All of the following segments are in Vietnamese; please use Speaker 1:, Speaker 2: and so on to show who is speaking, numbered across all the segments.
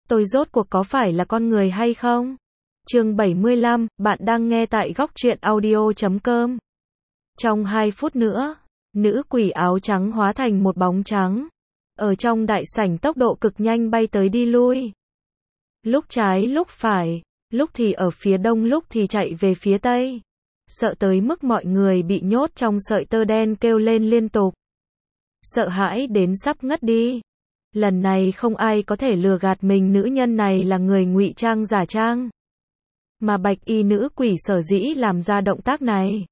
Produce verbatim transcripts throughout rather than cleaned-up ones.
Speaker 1: tôi rốt cuộc có phải là con người hay không? Chương bảy mươi lăm, bạn đang nghe tại góc truyện audio chấm com. Trong hai phút nữa, nữ quỷ áo trắng hóa thành một bóng trắng. Ở trong đại sảnh tốc độ cực nhanh bay tới đi lui. Lúc trái lúc phải, lúc thì ở phía đông lúc thì chạy về phía tây. Sợ tới mức mọi người bị nhốt trong sợi tơ đen kêu lên liên tục. Sợ hãi đến sắp ngất đi. Lần này không ai có thể lừa gạt mình, nữ nhân này là người ngụy trang giả trang. Mà bạch y nữ quỷ sở dĩ làm ra động tác này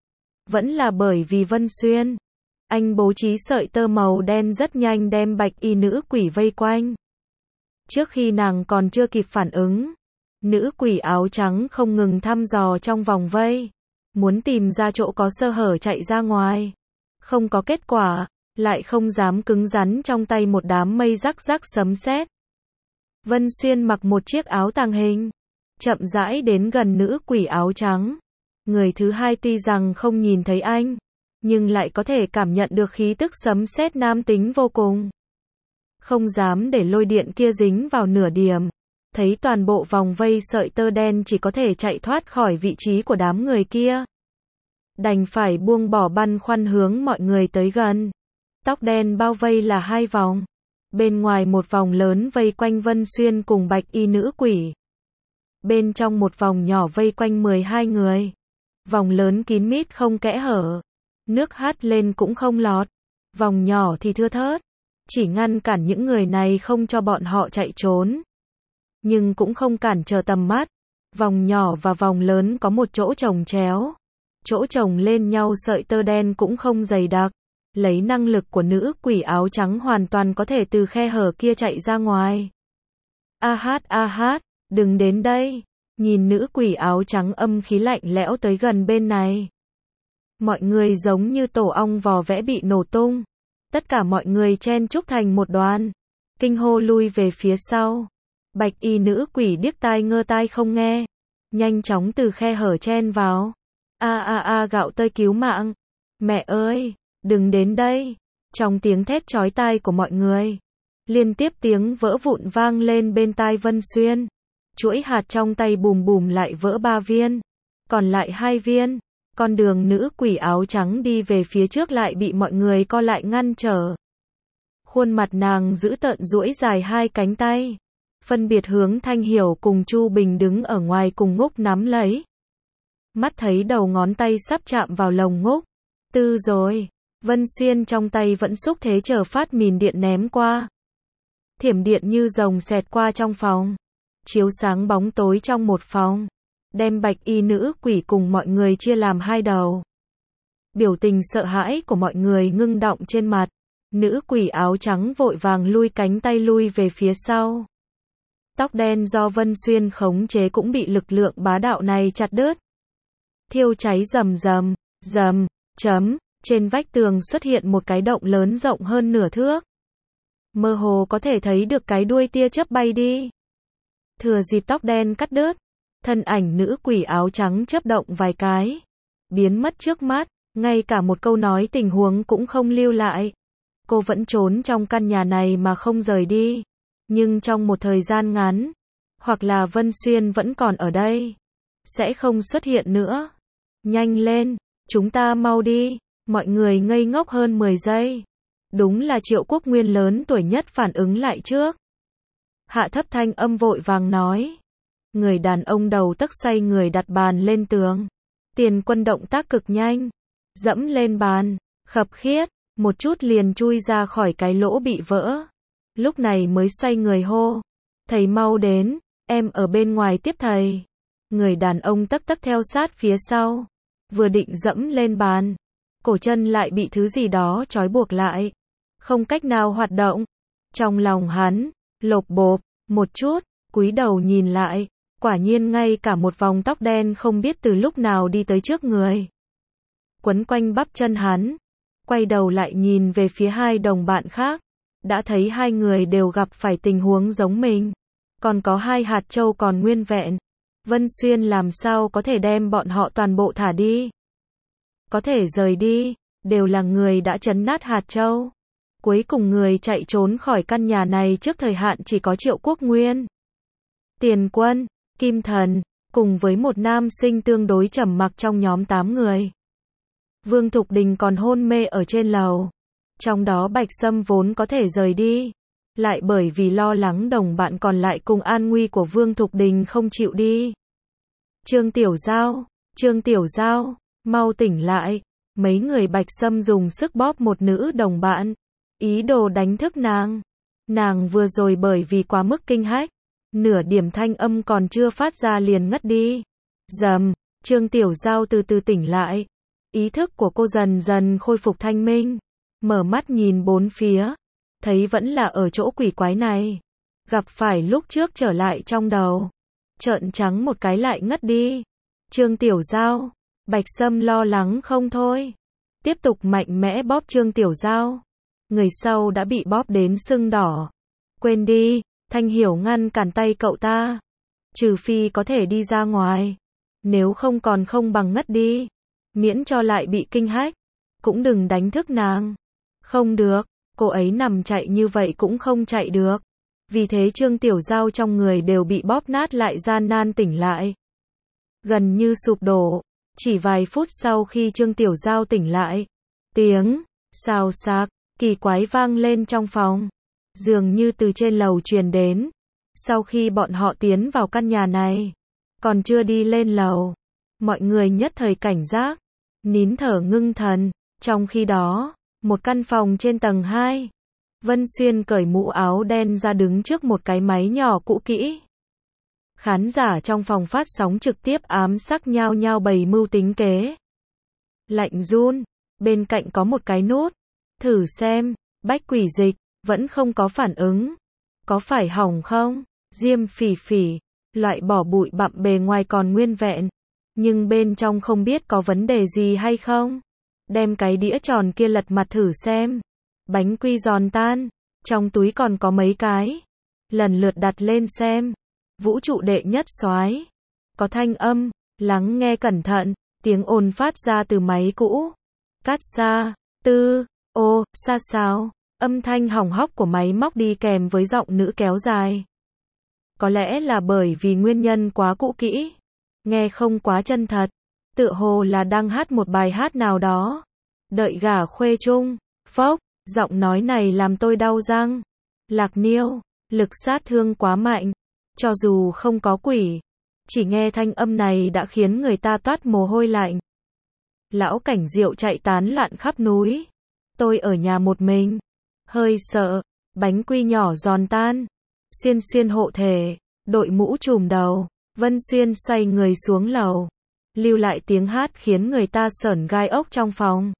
Speaker 1: vẫn là bởi vì Vân Xuyên. Anh bố trí sợi tơ màu đen rất nhanh đem bạch y nữ quỷ vây quanh. Trước khi nàng còn chưa kịp phản ứng, nữ quỷ áo trắng không ngừng thăm dò trong vòng vây, muốn tìm ra chỗ có sơ hở chạy ra ngoài. Không có kết quả, lại không dám cứng rắn trong tay một đám mây rắc rắc sấm sét. Vân Xuyên mặc một chiếc áo tàng hình, chậm rãi đến gần nữ quỷ áo trắng. Người thứ hai tuy rằng không nhìn thấy anh, nhưng lại có thể cảm nhận được khí tức sấm sét nam tính vô cùng. Không dám để lôi điện kia dính vào nửa điểm. Thấy toàn bộ vòng vây sợi tơ đen chỉ có thể chạy thoát khỏi vị trí của đám người kia. Đành phải buông bỏ băn khoăn hướng mọi người tới gần. Tóc đen bao vây là hai vòng. Bên ngoài một vòng lớn vây quanh Vân Xuyên cùng bạch y nữ quỷ. Bên trong một vòng nhỏ vây quanh mười hai người. Vòng lớn kín mít không kẽ hở. Nước hắt lên cũng không lọt. Vòng nhỏ thì thưa thớt. Chỉ ngăn cản những người này không cho bọn họ chạy trốn. Nhưng cũng không cản trở tầm mắt. Vòng nhỏ và vòng lớn có một chỗ chồng chéo. Chỗ chồng lên nhau sợi tơ đen cũng không dày đặc. Lấy năng lực của nữ quỷ áo trắng hoàn toàn có thể từ khe hở kia chạy ra ngoài. A hát a hát, đừng đến đây. Nhìn nữ quỷ áo trắng âm khí lạnh lẽo tới gần bên này. Mọi người giống như tổ ong vò vẽ bị nổ tung. Tất cả mọi người chen chúc thành một đoàn. Kinh hô lui về phía sau. Bạch y nữ quỷ điếc tai ngơ tai không nghe. Nhanh chóng từ khe hở chen vào. A a a gạo tơi cứu mạng. Mẹ ơi, đừng đến đây. Trong tiếng thét chói tai của mọi người, liên tiếp tiếng vỡ vụn vang lên bên tai Vân Xuyên. Chuỗi hạt trong tay bùm bùm lại vỡ ba viên. Còn lại hai viên. Con đường nữ quỷ áo trắng đi về phía trước lại bị mọi người co lại ngăn trở. Khuôn mặt nàng dữ tợn duỗi dài hai cánh tay. Phân biệt hướng Thanh Hiểu cùng Chu Bình đứng ở ngoài cùng Ngúc nắm lấy. Mắt thấy đầu ngón tay sắp chạm vào lồng Ngúc. Tư rồi. Vân Xuyên trong tay vẫn xúc thế chờ phát mìn điện ném qua. Thiểm điện như rồng xẹt qua trong phòng. Chiếu sáng bóng tối trong một phòng. Đem bạch y nữ quỷ cùng mọi người chia làm hai đầu. Biểu tình sợ hãi của mọi người ngưng đọng trên mặt. Nữ quỷ áo trắng vội vàng lui cánh tay lui về phía sau. Tóc đen do Vân Xuyên khống chế cũng bị lực lượng bá đạo này chặt đứt. Thiêu cháy rầm rầm, rầm, chấm, trên vách tường xuất hiện một cái động lớn rộng hơn nửa thước. Mơ hồ có thể thấy được cái đuôi tia chớp bay đi. Thừa dịp tóc đen cắt đứt, thân ảnh nữ quỷ áo trắng chớp động vài cái, biến mất trước mắt, ngay cả một câu nói tình huống cũng không lưu lại. Cô vẫn trốn trong căn nhà này mà không rời đi. Nhưng trong một thời gian ngắn, hoặc là Vân Xuyên vẫn còn ở đây, sẽ không xuất hiện nữa. Nhanh lên, chúng ta mau đi. Mọi người ngây ngốc hơn mười giây. Đúng là Triệu Quốc Nguyên lớn tuổi nhất phản ứng lại trước. Hạ thấp thanh âm vội vàng nói. Người đàn ông đầu tấc xoay người đặt bàn lên tường. Tiền Quân động tác cực nhanh, dẫm lên bàn, khập khiết, một chút liền chui ra khỏi cái lỗ bị vỡ. Lúc này mới xoay người hô. Thầy mau đến, em ở bên ngoài tiếp thầy. Người đàn ông tấc tấc theo sát phía sau. Vừa định dẫm lên bàn, cổ chân lại bị thứ gì đó trói buộc lại. Không cách nào hoạt động. Trong lòng hắn, lộp bộp, một chút, cúi đầu nhìn lại. Quả nhiên ngay cả một vòng tóc đen không biết từ lúc nào đi tới trước người. Quấn quanh bắp chân hắn. Quay đầu lại nhìn về phía hai đồng bạn khác. Đã thấy hai người đều gặp phải tình huống giống mình. Còn có hai hạt châu còn nguyên vẹn. Vân Xuyên làm sao có thể đem bọn họ toàn bộ thả đi. Có thể rời đi, đều là người đã trấn nát hạt châu. Cuối cùng người chạy trốn khỏi căn nhà này trước thời hạn chỉ có Triệu Quốc Nguyên, Tiền Quân, Kim Thần, cùng với một nam sinh tương đối trầm mặc trong nhóm tám người. Vương Thục Đình còn hôn mê ở trên lầu. Trong đó Bạch Sâm vốn có thể rời đi, lại bởi vì lo lắng đồng bạn còn lại cùng an nguy của Vương Thục Đình không chịu đi. Trương Tiểu Giao, Trương Tiểu Giao, mau tỉnh lại. Mấy người Bạch Sâm dùng sức bóp một nữ đồng bạn, ý đồ đánh thức nàng. Nàng vừa rồi bởi vì quá mức kinh hách, nửa điểm thanh âm còn chưa phát ra liền ngất đi. Dầm, Trương Tiểu Giao từ từ tỉnh lại. Ý thức của cô dần dần khôi phục thanh minh. Mở mắt nhìn bốn phía, thấy vẫn là ở chỗ quỷ quái này. Gặp phải lúc trước trở lại trong đầu. Trợn trắng một cái lại ngất đi. Trương Tiểu Giao, Bạch Sâm lo lắng không thôi. Tiếp tục mạnh mẽ bóp Trương Tiểu Giao. Người sau đã bị bóp đến sưng đỏ. Quên đi, Thanh Hiểu ngăn cản tay cậu ta. Trừ phi có thể đi ra ngoài. Nếu không còn không bằng ngất đi. Miễn cho lại bị kinh hách. Cũng đừng đánh thức nàng. Không được, cô ấy nằm chạy như vậy cũng không chạy được. Vì thế Trương Tiểu Giao trong người đều bị bóp nát lại gian nan tỉnh lại. Gần như sụp đổ. Chỉ vài phút sau khi Trương Tiểu Giao tỉnh lại, tiếng xào xạc kỳ quái vang lên trong phòng, dường như từ trên lầu truyền đến. Sau khi bọn họ tiến vào căn nhà này, còn chưa đi lên lầu, mọi người nhất thời cảnh giác, nín thở ngưng thần. Trong khi đó, một căn phòng trên tầng hai, Vân Xuyên cởi mũ áo đen ra đứng trước một cái máy nhỏ cũ kỹ. Khán giả trong phòng phát sóng trực tiếp ám sắc nhao nhao bày mưu tính kế. Lạnh run, bên cạnh có một cái nút. Thử xem, Bách Quỷ Dịch, vẫn không có phản ứng. Có phải hỏng không? Diêm Phỉ Phỉ, loại bỏ bụi bặm bề ngoài còn nguyên vẹn. Nhưng bên trong không biết có vấn đề gì hay không. Đem cái đĩa tròn kia lật mặt thử xem. Bánh quy giòn tan, trong túi còn có mấy cái. Lần lượt đặt lên xem. Vũ trụ đệ nhất soái. Có thanh âm, lắng nghe cẩn thận, tiếng ồn phát ra từ máy cũ. Cát xa, tư, ô, xa xáo, âm thanh hỏng hóc của máy móc đi kèm với giọng nữ kéo dài. Có lẽ là bởi vì nguyên nhân quá cũ kỹ, nghe không quá chân thật, tựa hồ là đang hát một bài hát nào đó. Đợi gả khuê chung, phốc, giọng nói này làm tôi đau răng. Lạc Niêu, lực sát thương quá mạnh. Cho dù không có quỷ, chỉ nghe thanh âm này đã khiến người ta toát mồ hôi lạnh. Lão Cảnh Diệu chạy tán loạn khắp núi. Tôi ở nhà một mình, hơi sợ. Bánh quy nhỏ giòn tan. Xuyên Xuyên hộ thể, đội mũ trùm đầu. Vân Xuyên xoay người xuống lầu, lưu lại tiếng hát khiến người ta sởn gai ốc trong phòng.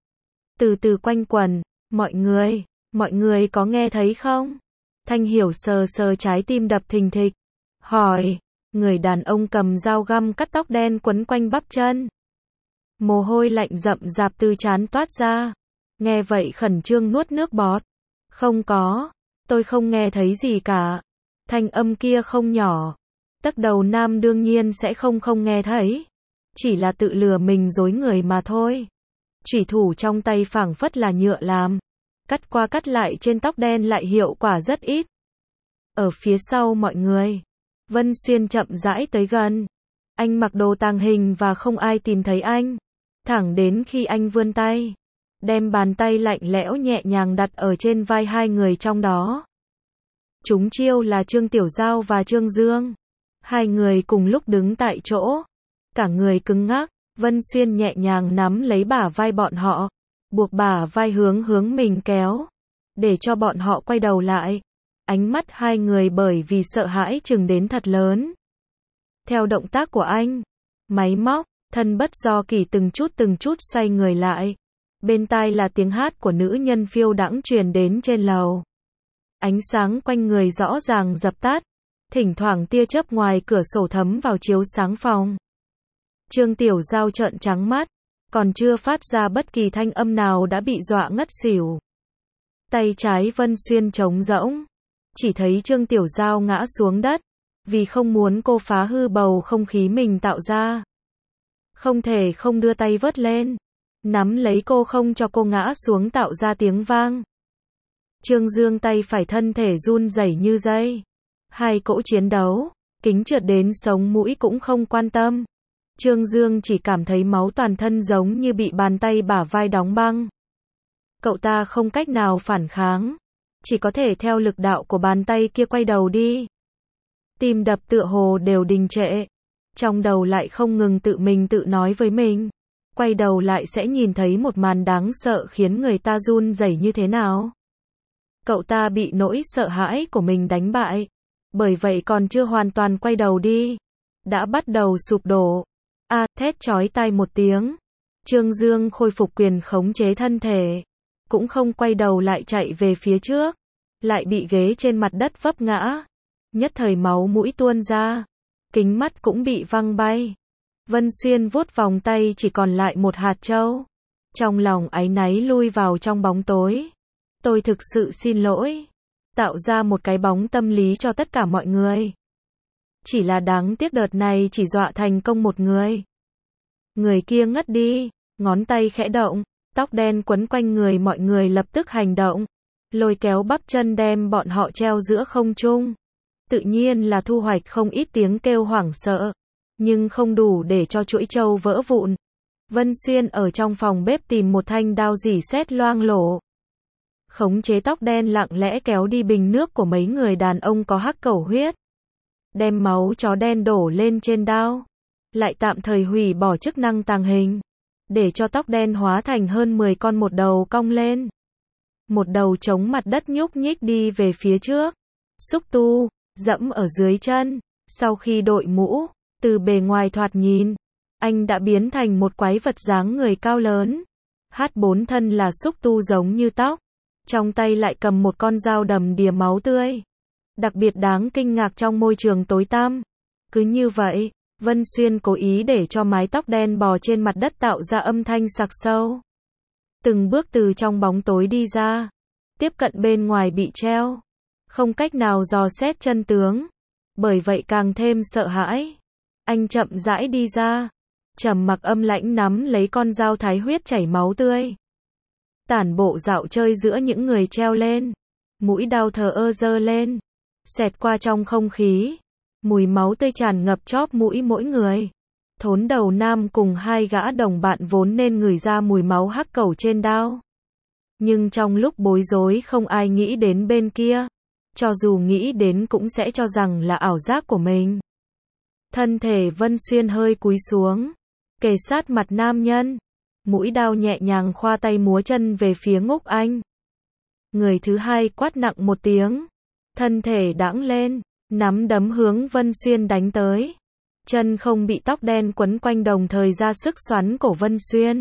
Speaker 1: Từ từ quanh quẩn, mọi người, mọi người có nghe thấy không? Thanh Hiểu sờ sờ trái tim đập thình thịch, hỏi. Người đàn ông cầm dao găm cắt tóc đen quấn quanh bắp chân. Mồ hôi lạnh rậm rạp từ trán toát ra. Nghe vậy khẩn trương nuốt nước bọt. Không có, tôi không nghe thấy gì cả. Thanh âm kia không nhỏ. Tấc đầu nam đương nhiên sẽ không không nghe thấy. Chỉ là tự lừa mình dối người mà thôi. Chủy thủ trong tay phảng phất là nhựa làm. Cắt qua cắt lại trên tóc đen lại hiệu quả rất ít. Ở phía sau mọi người, Vân Xuyên chậm rãi tới gần. Anh mặc đồ tàng hình và không ai tìm thấy anh. Thẳng đến khi anh vươn tay, đem bàn tay lạnh lẽo nhẹ nhàng đặt ở trên vai hai người trong đó. Chúng chiêu là Trương Tiểu Giao và Trương Dương. Hai người cùng lúc đứng tại chỗ. Cả người cứng ngắc, Vân Xuyên nhẹ nhàng nắm lấy bả vai bọn họ. Buộc bả vai hướng hướng mình kéo. Để cho bọn họ quay đầu lại. Ánh mắt hai người bởi vì sợ hãi chừng đến thật lớn. Theo động tác của anh, máy móc, thân bất do kỳ từng chút từng chút xoay người lại. Bên tai là tiếng hát của nữ nhân phiêu đãng truyền đến trên lầu. Ánh sáng quanh người rõ ràng dập tắt. Thỉnh thoảng tia chớp ngoài cửa sổ thấm vào chiếu sáng phòng. Trương Tiểu Giao trợn trắng mắt, còn chưa phát ra bất kỳ thanh âm nào đã bị dọa ngất xỉu. Tay trái Vân Xuyên trống rỗng, chỉ thấy Trương Tiểu Giao ngã xuống đất, vì không muốn cô phá hư bầu không khí mình tạo ra. Không thể không đưa tay vớt lên, nắm lấy cô không cho cô ngã xuống tạo ra tiếng vang. Trương Dương tay phải thân thể run rẩy như dây. Hai cỗ chiến đấu, kính trượt đến sống mũi cũng không quan tâm. Trương Dương chỉ cảm thấy máu toàn thân giống như bị bàn tay bả vai đóng băng. Cậu ta không cách nào phản kháng, chỉ có thể theo lực đạo của bàn tay kia quay đầu đi. Tim đập tựa hồ đều đình trệ, trong đầu lại không ngừng tự mình tự nói với mình, quay đầu lại sẽ nhìn thấy một màn đáng sợ khiến người ta run rẩy như thế nào. Cậu ta bị nỗi sợ hãi của mình đánh bại, bởi vậy còn chưa hoàn toàn quay đầu đi, đã bắt đầu sụp đổ. A, à, thét chói tai một tiếng. Trương Dương khôi phục quyền khống chế thân thể, cũng không quay đầu lại chạy về phía trước, lại bị ghế trên mặt đất vấp ngã. Nhất thời máu mũi tuôn ra, kính mắt cũng bị văng bay. Vân Xuyên vuốt vòng tay chỉ còn lại một hạt châu. Trong lòng áy náy lui vào trong bóng tối. Tôi thực sự xin lỗi. Tạo ra một cái bóng tâm lý cho tất cả mọi người. Chỉ là đáng tiếc đợt này chỉ dọa thành công một người. Người kia ngất đi, ngón tay khẽ động, tóc đen quấn quanh người mọi người lập tức hành động. Lôi kéo bắp chân đem bọn họ treo giữa không trung. Tự nhiên là thu hoạch không ít tiếng kêu hoảng sợ, nhưng không đủ để cho chuỗi châu vỡ vụn. Vân Xuyên ở trong phòng bếp tìm một thanh đao rỉ sét loang lổ. Khống chế tóc đen lặng lẽ kéo đi bình nước của mấy người đàn ông có hắc cẩu huyết. Đem máu chó đen đổ lên trên đao. Lại tạm thời hủy bỏ chức năng tàng hình. Để cho tóc đen hóa thành hơn mười con một đầu cong lên. Một đầu chống mặt đất nhúc nhích đi về phía trước. Xúc tu, dẫm ở dưới chân. Sau khi đội mũ, từ bề ngoài thoạt nhìn, anh đã biến thành một quái vật dáng người cao lớn. Hát bốn thân là xúc tu giống như tóc. Trong tay lại cầm một con dao đầm đìa máu tươi. Đặc biệt đáng kinh ngạc trong môi trường tối tăm. Cứ như vậy, Vân Xuyên cố ý để cho mái tóc đen bò trên mặt đất tạo ra âm thanh sặc sâu. Từng bước từ trong bóng tối đi ra. Tiếp cận bên ngoài bị treo. Không cách nào dò xét chân tướng. Bởi vậy càng thêm sợ hãi. Anh chậm rãi đi ra. Trầm mặc âm lãnh nắm lấy con dao thái huyết chảy máu tươi. Tản bộ dạo chơi giữa những người treo lên. Mũi đao thờ ơ giơ lên. Xẹt qua trong không khí. Mùi máu tươi tràn ngập chóp mũi mỗi người. Thốn đầu nam cùng hai gã đồng bạn vốn nên ngửi ra mùi máu hắc cẩu trên đao. Nhưng trong lúc bối rối không ai nghĩ đến bên kia. Cho dù nghĩ đến cũng sẽ cho rằng là ảo giác của mình. Thân thể Vân Xuyên hơi cúi xuống. Kề sát mặt nam nhân. Mũi đao nhẹ nhàng khoa tay múa chân về phía Ngúc Anh. Người thứ hai quát nặng một tiếng. Thân thể đãng lên. Nắm đấm hướng Vân Xuyên đánh tới. Chân không bị tóc đen quấn quanh đồng thời ra sức xoắn cổ Vân Xuyên.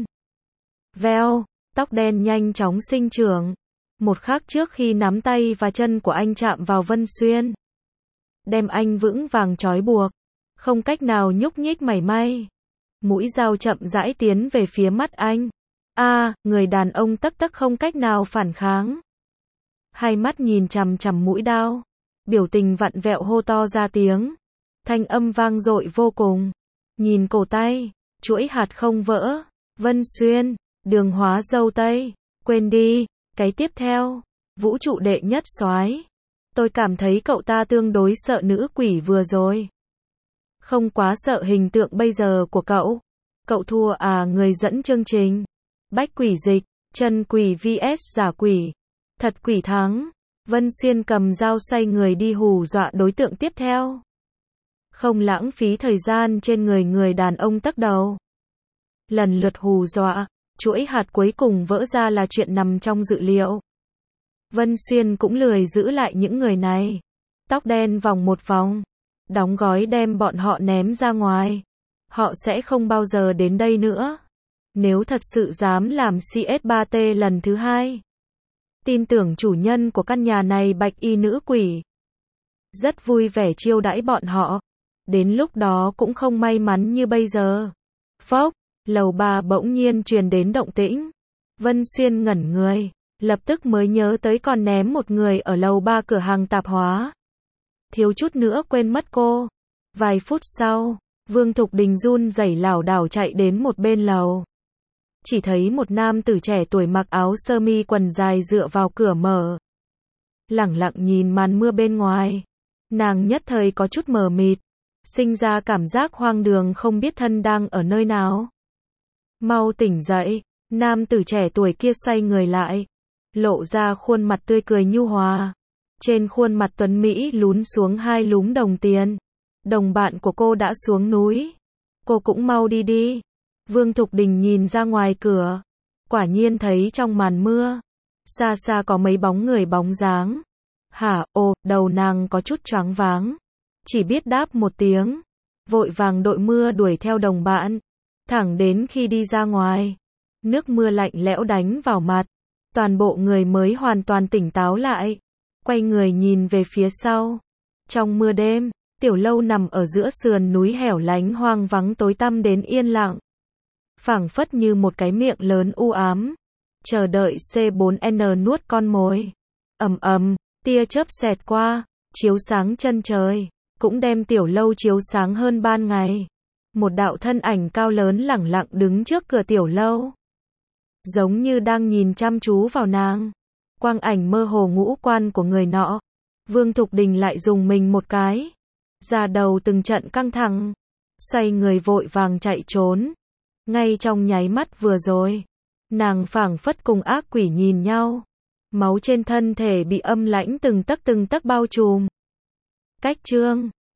Speaker 1: Veo, tóc đen nhanh chóng sinh trưởng. Một khắc trước khi nắm tay và chân của anh chạm vào Vân Xuyên. Đem anh vững vàng trói buộc. Không cách nào nhúc nhích mảy may. Mũi dao chậm rãi tiến về phía mắt anh. A, à, người đàn ông tấc tấc không cách nào phản kháng. Hai mắt nhìn chằm chằm mũi đao. Biểu tình vặn vẹo hô to ra tiếng. Thanh âm vang dội vô cùng. Nhìn cổ tay, chuỗi hạt không vỡ. Vân Xuyên, đường hóa dâu tây. Quên đi, cái tiếp theo. Vũ trụ đệ nhất soái. Tôi cảm thấy cậu ta tương đối sợ nữ quỷ vừa rồi. Không quá sợ hình tượng bây giờ của cậu. Cậu thua à, người dẫn chương trình. Bách quỷ dịch, chân quỷ vs giả quỷ. Thật quỷ thắng. Vân Xuyên cầm dao xoay người đi hù dọa đối tượng tiếp theo. Không lãng phí thời gian trên người người đàn ông tắc đầu. Lần lượt hù dọa, chuỗi hạt cuối cùng vỡ ra là chuyện nằm trong dự liệu. Vân Xuyên cũng lười giữ lại những người này. Tóc đen vòng một vòng. Đóng gói đem bọn họ ném ra ngoài. Họ sẽ không bao giờ đến đây nữa. Nếu thật sự dám làm C S ba T lần thứ hai. Tin tưởng chủ nhân của căn nhà này bạch y nữ quỷ. Rất vui vẻ chiêu đãi bọn họ. Đến lúc đó cũng không may mắn như bây giờ. Phốc, lầu ba bỗng nhiên truyền đến động tĩnh. Vân Xuyên ngẩn người. Lập tức mới nhớ tới còn ném một người ở lầu ba cửa hàng tạp hóa. Thiếu chút nữa quên mất cô. Vài phút sau, Vương Thục Đình run rẩy lảo đảo chạy đến một bên lầu. Chỉ thấy một nam tử trẻ tuổi mặc áo sơ mi quần dài dựa vào cửa mở. lẳng lặng nhìn màn mưa bên ngoài. Nàng nhất thời có chút mờ mịt, sinh ra cảm giác hoang đường không biết thân đang ở nơi nào. Mau tỉnh dậy, nam tử trẻ tuổi kia xoay người lại, lộ ra khuôn mặt tươi cười nhu hòa. Trên khuôn mặt tuấn Mỹ lún xuống hai lúm đồng tiền. Đồng bạn của cô đã xuống núi. Cô cũng mau đi đi. Vương Thục Đình nhìn ra ngoài cửa. Quả nhiên thấy trong màn mưa, xa xa có mấy bóng người bóng dáng. Hả, ồ, đầu nàng có chút choáng váng. Chỉ biết đáp một tiếng. Vội vàng đội mưa đuổi theo đồng bạn. Thẳng đến khi đi ra ngoài. Nước mưa lạnh lẽo đánh vào mặt. Toàn bộ người mới hoàn toàn tỉnh táo lại. Quay người nhìn về phía sau. Trong mưa đêm, tiểu lâu nằm ở giữa sườn núi hẻo lánh hoang vắng tối tăm đến yên lặng. Phảng phất như một cái miệng lớn u ám. Chờ đợi C bốn N nuốt con mồi. Ầm ầm, tia chớp xẹt qua, chiếu sáng chân trời. Cũng đem tiểu lâu chiếu sáng hơn ban ngày. Một đạo thân ảnh cao lớn lẳng lặng đứng trước cửa tiểu lâu. Giống như đang nhìn chăm chú vào nàng. Quang ảnh mơ hồ ngũ quan của người nọ. Vương Thục Đình lại dùng mình một cái. Da đầu từng trận căng thẳng. Xoay người vội vàng chạy trốn. Ngay trong nháy mắt vừa rồi, nàng phảng phất cùng ác quỷ nhìn nhau. Máu trên thân thể bị âm lãnh từng tấc từng tấc bao trùm. Cách chương